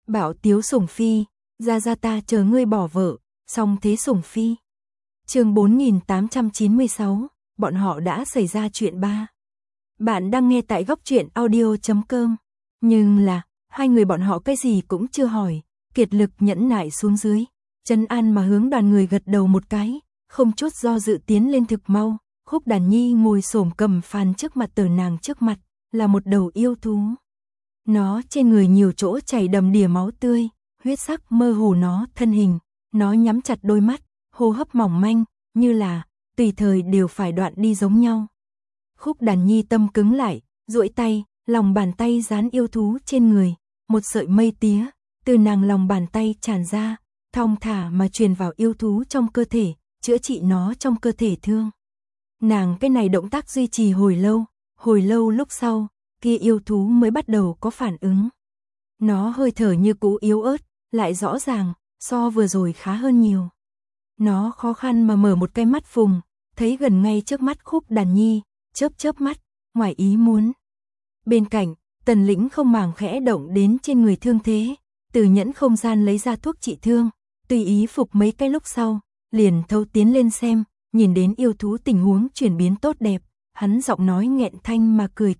Bảo Tiếu Sủng Phi, ra ta chờ ngươi bỏ vợ, song thế Sủng Phi. Chương 4896, bọn họ đã xảy ra chuyện ba. Bạn đang nghe tại góc truyện audio.com. Nhưng là, hai người bọn họ cái gì cũng chưa hỏi, kiệt lực nhẫn nại xuống dưới, trấn an mà hướng đoàn người gật đầu một cái, không chút do dự tiến lên thực mau. Khúc Đàn Nhi ngồi xổm cầm phàn trước mặt tờ nàng, trước mặt là một đầu yêu thú. Nó trên người nhiều chỗ chảy đầm đìa máu tươi, huyết sắc mơ hồ nó thân hình, nó nhắm chặt đôi mắt, hô hấp mỏng manh, như là tùy thời đều phải đoạn đi giống nhau. Khúc Đàn Nhi tâm cứng lại, duỗi tay, lòng bàn tay dán yêu thú trên người, một sợi mây tía từ nàng lòng bàn tay tràn ra, thong thả mà truyền vào yêu thú trong cơ thể, chữa trị nó trong cơ thể thương. Nàng cái này động tác duy trì hồi lâu lúc sau, kia yêu thú mới bắt đầu có phản ứng. Nó hơi thở như cũ yếu ớt, lại rõ ràng, so vừa rồi khá hơn nhiều. Nó khó khăn mà mở một cái mắt phùng, thấy gần ngay trước mắt Khúc Đàn Nhi, chớp mắt, ngoài ý muốn. Bên cạnh, Tần Lĩnh không màng khẽ động đến trên người thương thế, từ nhẫn không gian lấy ra thuốc trị thương, tùy ý phục mấy cái lúc sau, liền thâu tiến lên xem, nhìn đến yêu thú tình huống chuyển biến tốt đẹp, hắn giọng nói nghẹn thanh mà cười.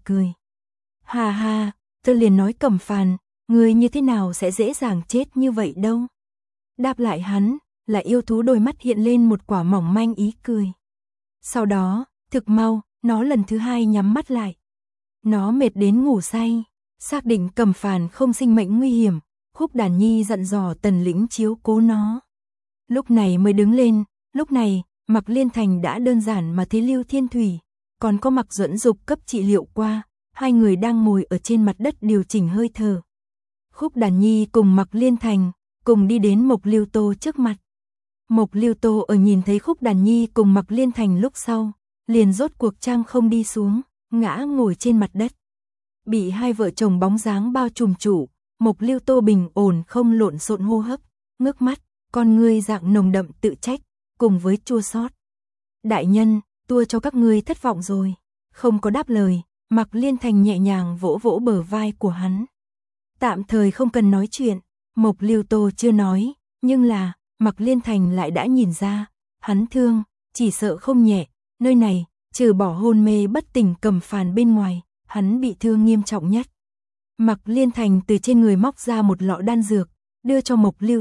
Ha ha, tôi liền nói Cẩm Phàn, người như thế nào sẽ dễ dàng chết như vậy đâu. Đáp lại hắn, là yêu thú đôi mắt hiện lên một quả mỏng manh ý cười. Sau đó, thực mau, nó lần thứ hai nhắm mắt lại. Nó mệt đến ngủ say, xác định Cẩm Phàn không sinh mệnh nguy hiểm, Khúc Đàn Nhi dặn dò Tần Lĩnh chiếu cố nó. Lúc này mới đứng lên, lúc này, Mạc Liên Thành đã đơn giản mà thấy Lưu Thiên Thủy, còn có Mạc Duẫn Dục cấp trị liệu qua, hai người đang ngồi ở trên mặt đất điều chỉnh hơi thở. Khúc Đàn Nhi cùng Mạc Liên Thành, cùng đi đến Mộc Lưu Tô trước mặt. Mộc Lưu Tô ở nhìn thấy Khúc Đàn Nhi cùng Mạc Liên Thành lúc sau, liền rốt cuộc trang không đi xuống, ngã ngồi trên mặt đất. Bị hai vợ chồng bóng dáng bao trùm trụ, Mộc Lưu Tô bình ổn không lộn xộn hô hấp, ngước mắt, con ngươi dạng nồng đậm tự trách, cùng với chua xót. Đại nhân, tua cho các ngươi thất vọng rồi. Không có đáp lời, Mạc Liên Thành nhẹ nhàng vỗ vỗ bờ vai của hắn. Tạm thời không cần nói chuyện, Mộc Lưu Tô chưa nói, nhưng là, Mạc Liên Thành lại đã nhìn ra, hắn thương, chỉ sợ không nhẹ, nơi này, trừ bỏ hôn mê bất tỉnh Cẩm Phàn bên ngoài, hắn bị thương nghiêm trọng nhất. Mạc Liên Thành từ trên người móc ra một lọ đan dược, đưa cho Mộc Lưu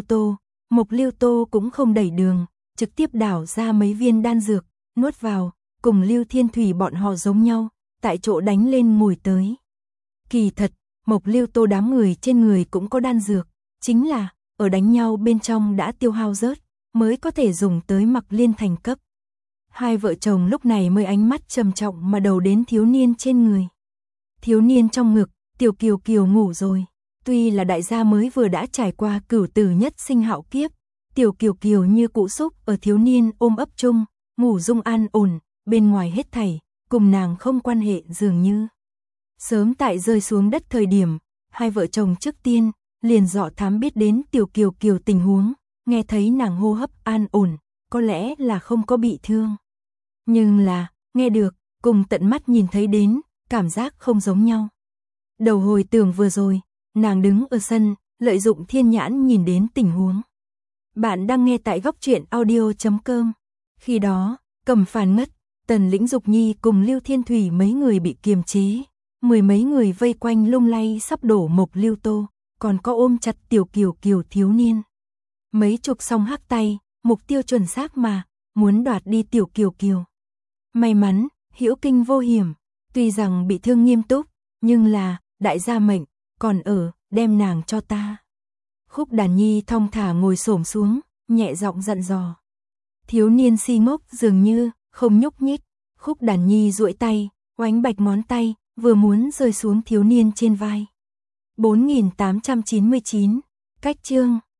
Tô cũng không đẩy đường, trực tiếp đảo ra mấy viên đan dược, nuốt vào, cùng Lưu Thiên Thủy bọn họ giống nhau, tại chỗ đánh lên ngồi tới. Kỳ thật, Mộc Lưu Tô đám người trên người cũng có đan dược, chính là, ở đánh nhau bên trong đã tiêu hao rớt, mới có thể dùng tới Mạc Liên Thành cấp. Hai vợ chồng lúc này mới ánh mắt trầm trọng mà đầu đến thiếu niên trên người. Thiếu niên trong ngực, Tiểu Kiều Kiều ngủ rồi, tuy là đại gia mới vừa đã trải qua cửu tử nhất sinh hạo kiếp, Tiểu Kiều Kiều như cụ xúc ở thiếu niên ôm ấp chung, ngủ dung an ổn, bên ngoài hết thảy, cùng nàng không quan hệ dường như. Sớm tại rơi xuống đất thời điểm, hai vợ chồng trước tiên, liền dọ thám biết đến Tiểu Kiều Kiều tình huống, nghe thấy nàng hô hấp an ổn, có lẽ là không có bị thương. Nhưng là, nghe được, cùng tận mắt nhìn thấy đến, cảm giác không giống nhau. Đầu hồi tưởng vừa rồi, nàng đứng ở sân, lợi dụng thiên nhãn nhìn đến tình huống. Bạn đang nghe tại góc truyện audio.com. Khi đó, Cẩm Phàn ngất, Tần Lĩnh Dục Nhi cùng Lưu Thiên Thủy mấy người bị kiềm chế, mười mấy người vây quanh lung lay sắp đổ Mộc Lưu Tô, còn có ôm chặt Tiểu Kiều Kiều thiếu niên. Mấy chục song hắc tay, mục tiêu chuẩn xác mà, muốn đoạt đi Tiểu Kiều Kiều. May mắn, hữu kinh vô hiểm, tuy rằng bị thương nghiêm túc, nhưng là, đại gia mệnh, còn ở, đem nàng cho ta. Khúc Đàn Nhi thong thả ngồi xổm xuống, nhẹ giọng dặn dò. Thiếu niên si ngốc dường như, không nhúc nhích, Khúc Đàn Nhi duỗi tay, oánh bạch ngón tay, vừa muốn rơi xuống thiếu niên trên vai. 4899, cách chương.